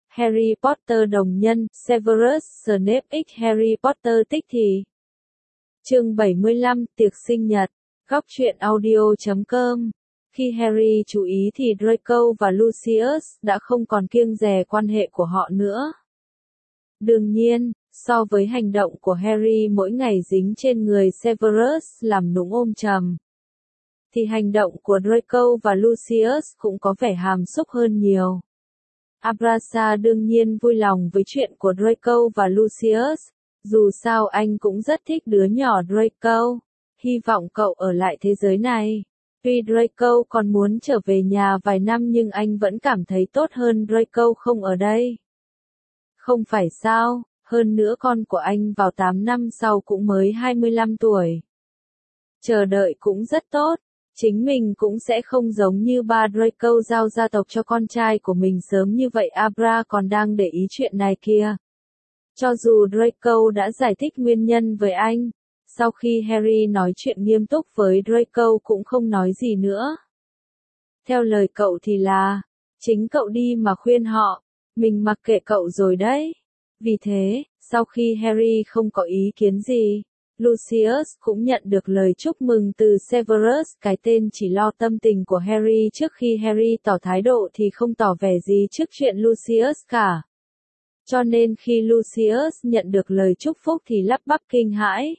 Harry Potter đồng nhân, Severus Snape x Harry Potter tích thì. Chương 75, tiệc sinh nhật. Góc truyện audio.com. Khi Harry chú ý thì Draco và Lucius đã không còn kiêng dè quan hệ của họ nữa. Đương nhiên, so với hành động của Harry mỗi ngày dính trên người Severus làm nũng ôm chầm, thì hành động của Draco và Lucius cũng có vẻ hàm xúc hơn nhiều. Abraxa đương nhiên vui lòng với chuyện của Draco và Lucius, dù sao anh cũng rất thích đứa nhỏ Draco, hy vọng cậu ở lại thế giới này. Tuy Draco còn muốn trở về nhà vài năm nhưng anh vẫn cảm thấy tốt hơn Draco không ở đây. Không phải sao, hơn nữa con của anh vào 8 năm sau cũng mới 25 tuổi. Chờ đợi cũng rất tốt. Chính mình cũng sẽ không giống như ba Draco giao gia tộc cho con trai của mình sớm như vậy. Abra còn đang để ý chuyện này kia. Cho dù Draco đã giải thích nguyên nhân với anh, sau khi Harry nói chuyện nghiêm túc với Draco cũng không nói gì nữa. Theo lời cậu thì là, chính cậu đi mà khuyên họ, mình mặc kệ cậu rồi đấy. Vì thế, sau khi Harry không có ý kiến gì, Lucius cũng nhận được lời chúc mừng từ Severus. Cái tên chỉ lo tâm tình của Harry trước khi Harry tỏ thái độ thì không tỏ vẻ gì trước chuyện Lucius cả. Cho nên khi Lucius nhận được lời chúc phúc thì lắp bắp kinh hãi.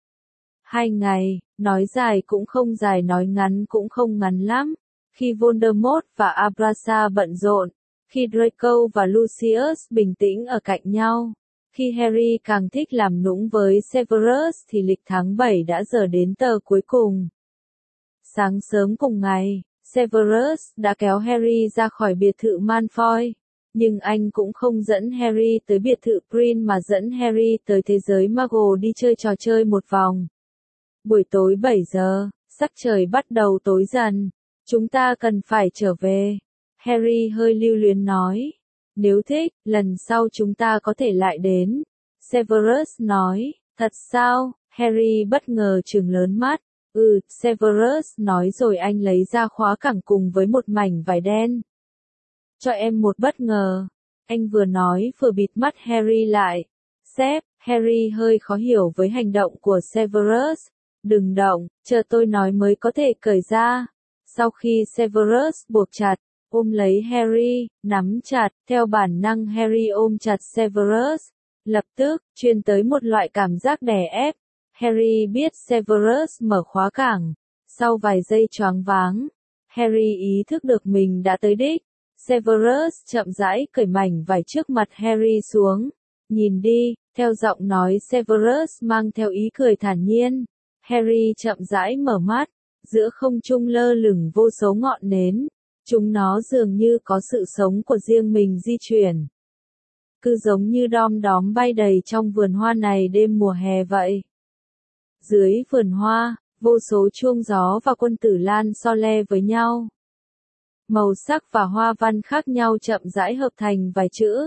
2 ngày, nói dài cũng không dài, nói ngắn cũng không ngắn lắm. Khi Voldemort và Abraxa bận rộn, khi Draco và Lucius bình tĩnh ở cạnh nhau, khi Harry càng thích làm nũng với Severus thì lịch tháng 7 đã giờ đến tờ cuối cùng. Sáng sớm cùng ngày, Severus đã kéo Harry ra khỏi biệt thự Malfoy, nhưng anh cũng không dẫn Harry tới biệt thự Prin mà dẫn Harry tới thế giới Muggle đi chơi trò chơi một vòng. Buổi tối 7 giờ, sắc trời bắt đầu tối dần. Chúng ta cần phải trở về. Harry hơi lưu luyến nói. Nếu thích, lần sau chúng ta có thể lại đến. Severus nói. Thật sao? Harry bất ngờ trừng lớn mắt. Severus nói rồi anh lấy ra khóa cẳng cùng với một mảnh vải đen. Cho em một bất ngờ. Anh vừa nói vừa bịt mắt Harry lại. Sếp, Harry hơi khó hiểu với hành động của Severus. Đừng động, chờ tôi nói mới có thể cởi ra. Sau khi Severus buộc chặt, ôm lấy Harry, nắm chặt, theo bản năng Harry ôm chặt Severus. Lập tức, truyền tới một loại cảm giác đè ép. Harry biết Severus mở khóa cảng. Sau vài giây choáng váng, Harry ý thức được mình đã tới đích. Severus chậm rãi cởi mảnh vải trước mặt Harry xuống. Nhìn đi, theo giọng nói Severus mang theo ý cười thản nhiên. Harry chậm rãi mở mắt. Giữa không trung lơ lửng vô số ngọn nến. Chúng nó dường như có sự sống của riêng mình di chuyển. Cứ giống như đom đóm bay đầy trong vườn hoa này đêm mùa hè vậy. Dưới vườn hoa, vô số chuông gió và quân tử lan so le với nhau. Màu sắc và hoa văn khác nhau chậm rãi hợp thành vài chữ.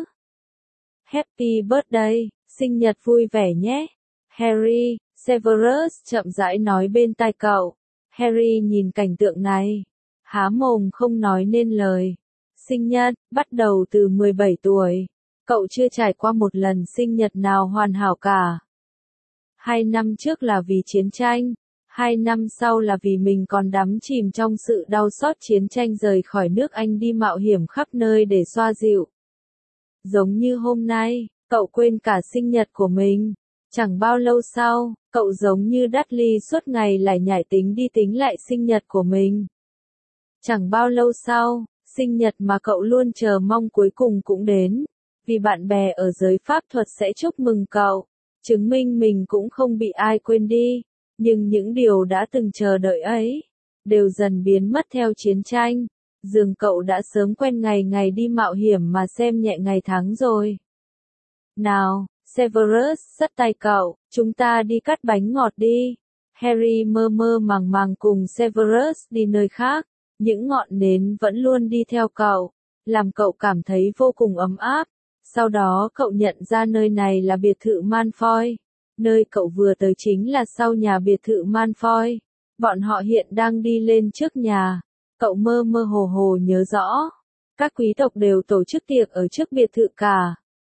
Happy birthday, sinh nhật vui vẻ nhé. Harry, Severus chậm rãi nói bên tai cậu. Harry nhìn cảnh tượng này, há mồm không nói nên lời. Sinh nhật, bắt đầu từ 17 tuổi. Cậu chưa trải qua một lần sinh nhật nào hoàn hảo cả. 2 năm trước là vì chiến tranh, 2 năm sau là vì mình còn đắm chìm trong sự đau xót chiến tranh rời khỏi nước Anh đi mạo hiểm khắp nơi để xoa dịu. Giống như hôm nay, cậu quên cả sinh nhật của mình. Chẳng bao lâu sau, cậu giống như Dudley suốt ngày lại nhảy tính đi tính lại sinh nhật của mình. Chẳng bao lâu sau, sinh nhật mà cậu luôn chờ mong cuối cùng cũng đến. Vì bạn bè ở giới pháp thuật sẽ chúc mừng cậu, chứng minh mình cũng không bị ai quên đi. Nhưng những điều đã từng chờ đợi ấy, đều dần biến mất theo chiến tranh. Dường cậu đã sớm quen ngày đi mạo hiểm mà xem nhẹ ngày tháng rồi. Nào, Severus xách tay cậu, chúng ta đi cắt bánh ngọt đi. Harry mơ mơ màng màng cùng Severus đi nơi khác. Những ngọn nến vẫn luôn đi theo cậu, làm cậu cảm thấy vô cùng ấm áp. Sau đó cậu nhận ra nơi này là biệt thự Malfoy. Nơi cậu vừa tới chính là sau nhà biệt thự Malfoy. Bọn họ hiện đang đi lên trước nhà. Cậu mơ mơ hồ hồ nhớ rõ. Các quý tộc đều tổ chức tiệc ở trước biệt thự cả.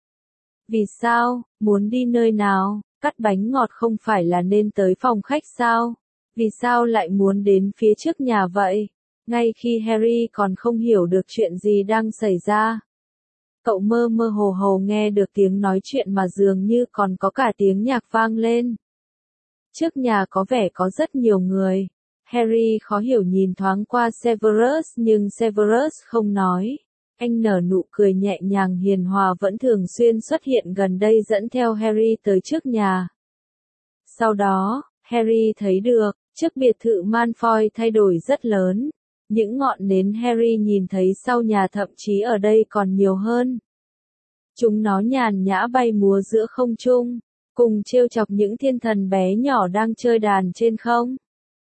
Vì sao, muốn đi nơi nào, cắt bánh ngọt không phải là nên tới phòng khách sao? Vì sao lại muốn đến phía trước nhà vậy? Ngay khi Harry còn không hiểu được chuyện gì đang xảy ra. Cậu mơ mơ hồ hồ nghe được tiếng nói chuyện mà dường như còn có cả tiếng nhạc vang lên. Trước nhà có vẻ có rất nhiều người. Harry khó hiểu nhìn thoáng qua Severus nhưng Severus không nói. Anh nở nụ cười nhẹ nhàng hiền hòa vẫn thường xuyên xuất hiện gần đây dẫn theo Harry tới trước nhà. Sau đó, Harry thấy được, trước biệt thự Malfoy thay đổi rất lớn. Những ngọn nến Harry nhìn thấy sau nhà thậm chí ở đây còn nhiều hơn. Chúng nó nhàn nhã bay múa giữa không trung, cùng trêu chọc những thiên thần bé nhỏ đang chơi đàn trên không.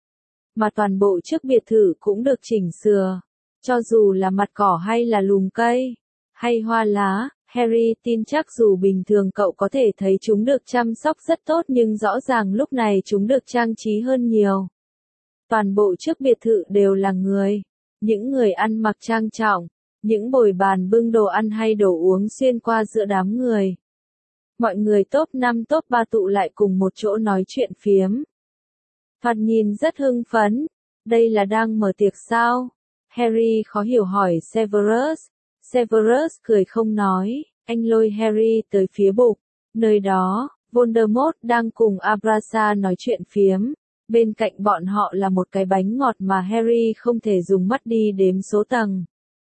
Mà toàn bộ trước biệt thự cũng được chỉnh sửa. Cho dù là mặt cỏ hay là lùm cây, hay hoa lá, Harry tin chắc dù bình thường cậu có thể thấy chúng được chăm sóc rất tốt nhưng rõ ràng lúc này chúng được trang trí hơn nhiều. Toàn bộ trước biệt thự đều là người. Những người ăn mặc trang trọng, những bồi bàn bưng đồ ăn hay đồ uống xuyên qua giữa đám người. Mọi người top 5 top 3 tụ lại cùng một chỗ nói chuyện phiếm. Thoạt nhìn rất hưng phấn. Đây là đang mở tiệc sao? Harry khó hiểu hỏi Severus. Severus cười không nói. Anh lôi Harry tới phía bục. Nơi đó, Voldemort đang cùng Abrasa nói chuyện phiếm. Bên cạnh bọn họ là một cái bánh ngọt mà Harry không thể dùng mắt đi đếm số tầng.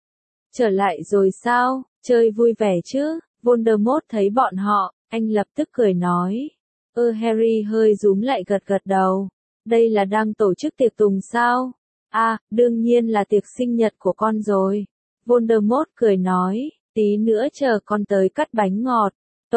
Trở lại rồi sao? Chơi vui vẻ chứ? Voldemort thấy bọn họ, anh lập tức cười nói. Harry hơi rúm lại gật gật đầu. Đây là đang tổ chức tiệc tùng sao? Đương nhiên là tiệc sinh nhật của con rồi. Voldemort cười nói, tí nữa chờ con tới cắt bánh ngọt.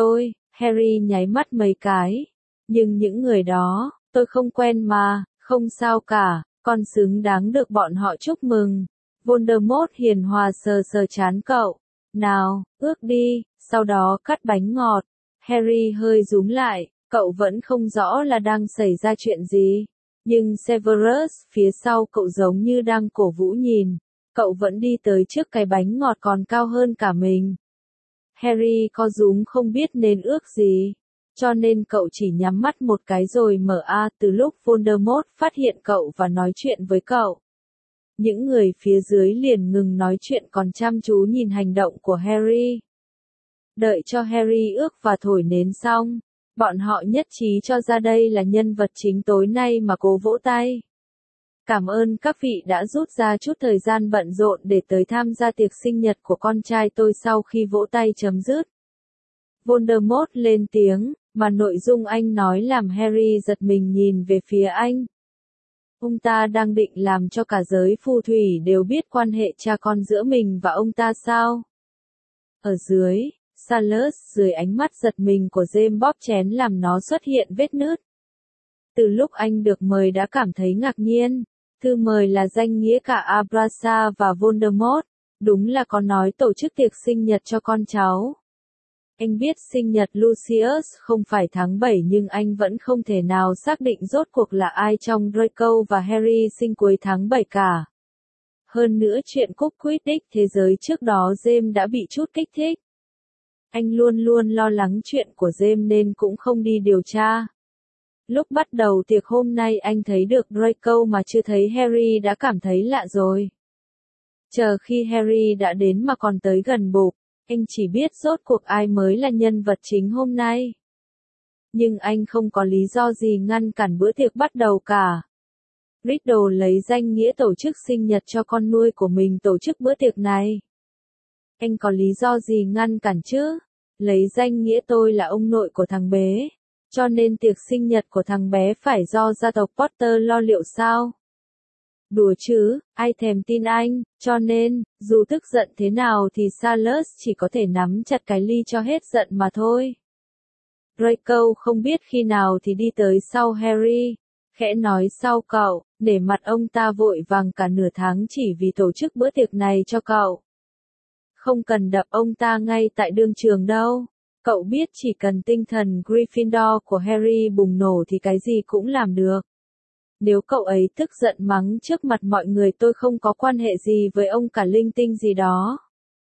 Harry nháy mắt mấy cái. Nhưng những người đó, tôi không quen mà, không sao cả, con xứng đáng được bọn họ chúc mừng. Voldemort hiền hòa sờ sờ trán cậu. Nào, ước đi, sau đó cắt bánh ngọt. Harry hơi rúm lại, cậu vẫn không rõ là đang xảy ra chuyện gì. Nhưng Severus phía sau cậu giống như đang cổ vũ nhìn. Cậu vẫn đi tới trước cái bánh ngọt còn cao hơn cả mình. Harry co rúm không biết nên ước gì. Cho nên cậu chỉ nhắm mắt một cái rồi mở từ lúc Voldemort phát hiện cậu và nói chuyện với cậu. Những người phía dưới liền ngừng nói chuyện còn chăm chú nhìn hành động của Harry. Đợi cho Harry ước và thổi nến xong, bọn họ nhất trí cho ra đây là nhân vật chính tối nay mà cố vỗ tay. Cảm ơn các vị đã rút ra chút thời gian bận rộn để tới tham gia tiệc sinh nhật của con trai tôi sau khi vỗ tay chấm dứt. Voldemort lên tiếng, mà nội dung anh nói làm Harry giật mình nhìn về phía anh. Ông ta đang định làm cho cả giới phù thủy đều biết quan hệ cha con giữa mình và ông ta sao? Ở dưới, Salus dưới ánh mắt giật mình của James bóp chén làm nó xuất hiện vết nứt. Từ lúc anh được mời đã cảm thấy ngạc nhiên. Thư mời là danh nghĩa cả Abrasa và Voldemort. Đúng là có nói tổ chức tiệc sinh nhật cho con cháu. Anh biết sinh nhật Lucius không phải tháng 7 nhưng anh vẫn không thể nào xác định rốt cuộc là ai trong Draco và Harry sinh cuối tháng 7 cả. Hơn nữa chuyện cúp Quidditch thế giới trước đó James đã bị chút kích thích. Anh luôn luôn lo lắng chuyện của James nên cũng không đi điều tra. Lúc bắt đầu tiệc hôm nay anh thấy được Draco mà chưa thấy Harry đã cảm thấy lạ rồi. Chờ khi Harry đã đến mà còn tới gần bục, anh chỉ biết rốt cuộc ai mới là nhân vật chính hôm nay. Nhưng anh không có lý do gì ngăn cản bữa tiệc bắt đầu cả. Riddle lấy danh nghĩa tổ chức sinh nhật cho con nuôi của mình tổ chức bữa tiệc này. Anh có lý do gì ngăn cản chứ? Lấy danh nghĩa tôi là ông nội của thằng bé. Cho nên tiệc sinh nhật của thằng bé phải do gia tộc Potter lo liệu sao? Đùa chứ, ai thèm tin anh, cho nên, dù tức giận thế nào thì Salus chỉ có thể nắm chặt cái ly cho hết giận mà thôi. Draco không biết khi nào thì đi tới sau Harry, khẽ nói sau cậu, để mặt ông ta vội vàng cả nửa tháng chỉ vì tổ chức bữa tiệc này cho cậu. Không cần đập ông ta ngay tại đương trường đâu. Cậu biết chỉ cần tinh thần Gryffindor của Harry bùng nổ thì cái gì cũng làm được. Nếu cậu ấy tức giận mắng trước mặt mọi người tôi không có quan hệ gì với ông cả linh tinh gì đó.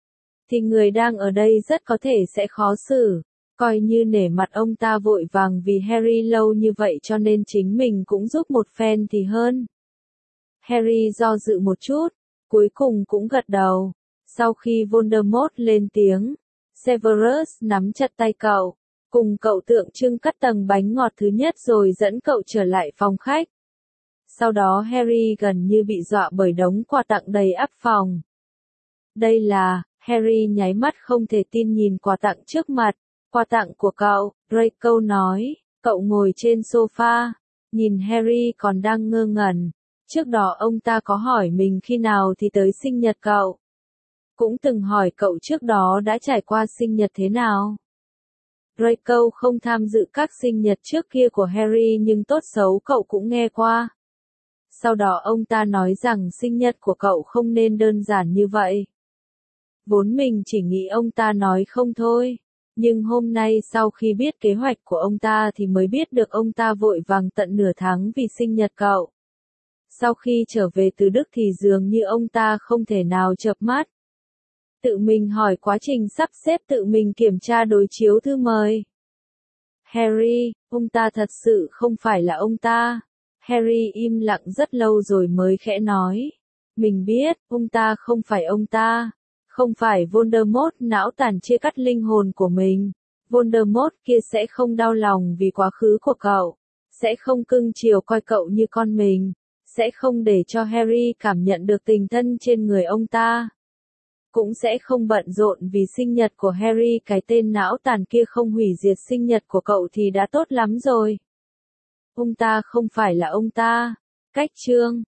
thì người đang ở đây rất có thể sẽ khó xử. Coi như nể mặt ông ta vội vàng vì Harry lâu như vậy cho nên chính mình cũng giúp một phen thì hơn. Harry do dự một chút, cuối cùng cũng gật đầu. Sau khi Voldemort lên tiếng, Severus nắm chặt tay cậu, cùng cậu tượng trưng cắt tầng bánh ngọt thứ nhất rồi dẫn cậu trở lại phòng khách. Sau đó Harry gần như bị dọa bởi đống quà tặng đầy ắp phòng. Đây là, Harry nháy mắt không thể tin nhìn quà tặng trước mặt. Quà tặng của cậu, Draco nói, cậu ngồi trên sofa, nhìn Harry còn đang ngơ ngẩn. Trước đó ông ta có hỏi mình khi nào thì tới sinh nhật cậu. Cũng từng hỏi cậu trước đó đã trải qua sinh nhật thế nào. Draco không tham dự các sinh nhật trước kia của Harry nhưng tốt xấu cậu cũng nghe qua. Sau đó ông ta nói rằng sinh nhật của cậu không nên đơn giản như vậy. Vốn mình chỉ nghĩ ông ta nói không thôi. Nhưng hôm nay sau khi biết kế hoạch của ông ta thì mới biết được ông ta vội vàng tận nửa tháng vì sinh nhật cậu. Sau khi trở về từ Đức thì dường như ông ta không thể nào chợp mắt. Tự mình hỏi quá trình sắp xếp, tự mình kiểm tra đối chiếu thư mời. Harry, ông ta thật sự không phải là ông ta. Harry im lặng rất lâu rồi mới khẽ nói. Mình biết, ông ta không phải ông ta. Không phải Voldemort não tàn chia cắt linh hồn của mình. Voldemort kia sẽ không đau lòng vì quá khứ của cậu. Sẽ không cưng chiều coi cậu như con mình. Sẽ không để cho Harry cảm nhận được tình thân trên người ông ta. Cũng sẽ không bận rộn vì sinh nhật của Harry, cái tên não tàn kia không hủy diệt sinh nhật của cậu thì đã tốt lắm rồi. Ông ta không phải là ông ta. Cách chương